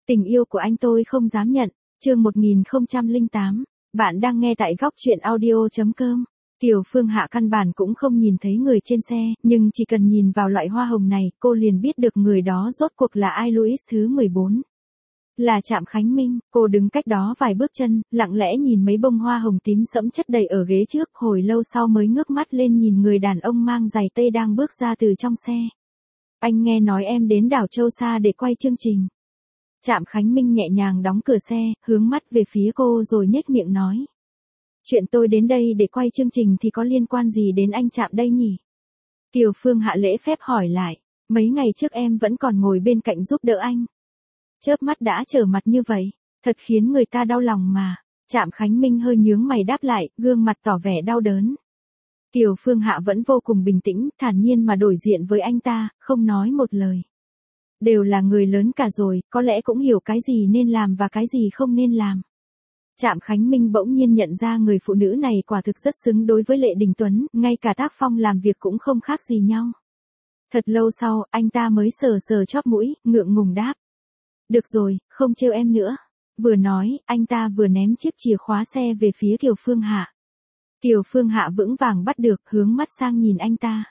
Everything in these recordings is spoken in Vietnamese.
Tình yêu của anh tôi không dám nhận. Chương 1008. Bạn đang nghe tại góc truyện audio.com. Kiều Phương Hạ căn bản cũng không nhìn thấy người trên xe, nhưng chỉ cần nhìn vào loại hoa hồng này, cô liền biết được người đó rốt cuộc là ai. Louis thứ 14. Là Trạm Khánh Minh. Cô đứng cách đó vài bước chân, lặng lẽ nhìn mấy bông hoa hồng tím sẫm chất đầy ở ghế trước, hồi lâu sau mới ngước mắt lên nhìn người đàn ông mang giày tây đang bước ra từ trong xe. Anh nghe nói em đến đảo Châu Sa để quay chương trình. Trạm Khánh Minh nhẹ nhàng đóng cửa xe, hướng mắt về phía cô rồi nhếch miệng nói. Chuyện tôi đến đây để quay chương trình thì có liên quan gì đến anh Trạm đây nhỉ? Kiều Phương Hạ lễ phép hỏi lại, mấy ngày trước em vẫn còn ngồi bên cạnh giúp đỡ anh. Chớp mắt đã trở mặt như vậy, thật khiến người ta đau lòng mà. Trạm Khánh Minh hơi nhướng mày đáp lại, gương mặt tỏ vẻ đau đớn. Kiều Phương Hạ vẫn vô cùng bình tĩnh, thản nhiên mà đối diện với anh ta, không nói một lời. Đều là người lớn cả rồi, có lẽ cũng hiểu cái gì nên làm và cái gì không nên làm. Trạm Khánh Minh bỗng nhiên nhận ra người phụ nữ này quả thực rất xứng đối với Lệ Đình Tuấn, ngay cả tác phong làm việc cũng không khác gì nhau. Thật lâu sau, anh ta mới sờ sờ chóp mũi, ngượng ngùng đáp. Được rồi, không trêu em nữa. Vừa nói, anh ta vừa ném chiếc chìa khóa xe về phía Kiều Phương Hạ. Kiều Phương Hạ vững vàng bắt được, hướng mắt sang nhìn anh ta.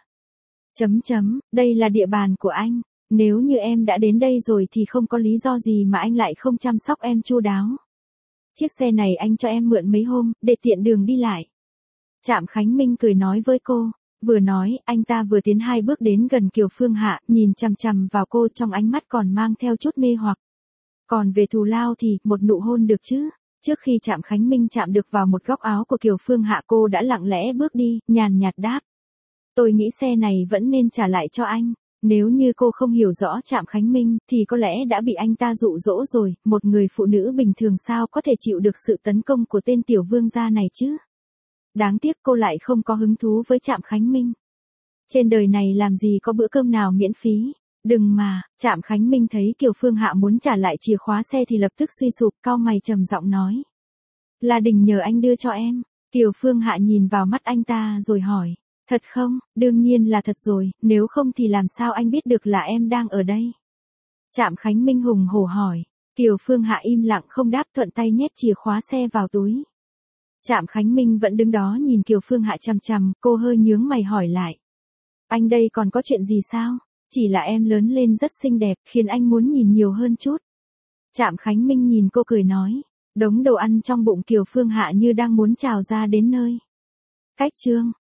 Đây là địa bàn của anh. Nếu như em đã đến đây rồi thì không có lý do gì mà anh lại không chăm sóc em chu đáo. Chiếc xe này anh cho em mượn mấy hôm, để tiện đường đi lại. Trạm Khánh Minh cười nói với cô. Vừa nói, anh ta vừa tiến 2 bước đến gần Kiều Phương Hạ, nhìn chằm chằm vào cô trong ánh mắt còn mang theo chút mê hoặc. Còn về thù lao thì, một nụ hôn được chứ? Trước khi Trạm Khánh Minh chạm được vào một góc áo của Kiều Phương Hạ, cô đã lặng lẽ bước đi, nhàn nhạt đáp. Tôi nghĩ xe này vẫn nên trả lại cho anh. Nếu như cô không hiểu rõ Trạm Khánh Minh, thì có lẽ đã bị anh ta dụ dỗ rồi, một người phụ nữ bình thường sao có thể chịu được sự tấn công của tên tiểu vương gia này chứ? Đáng tiếc cô lại không có hứng thú với Trạm Khánh Minh. Trên đời này làm gì có bữa cơm nào miễn phí. Đừng mà. Trạm Khánh Minh thấy Kiều Phương Hạ muốn trả lại chìa khóa xe thì lập tức suy sụp, cau mày trầm giọng nói. Là Đình nhờ anh đưa cho em. Kiều Phương Hạ nhìn vào mắt anh ta rồi hỏi. Thật không? Đương nhiên là thật rồi, nếu không thì làm sao anh biết được là em đang ở đây? Trạm Khánh Minh hùng hổ hỏi. Kiều Phương Hạ im lặng không đáp, thuận tay nhét chìa khóa xe vào túi. Trạm Khánh Minh vẫn đứng đó nhìn Kiều Phương Hạ chằm chằm, cô hơi nhướng mày hỏi lại. Anh đây còn có chuyện gì sao? Chỉ là em lớn lên rất xinh đẹp, khiến anh muốn nhìn nhiều hơn chút. Trạm Khánh Minh nhìn cô cười nói. Đống đồ ăn trong bụng Kiều Phương Hạ như đang muốn trào ra đến nơi. Cách chương.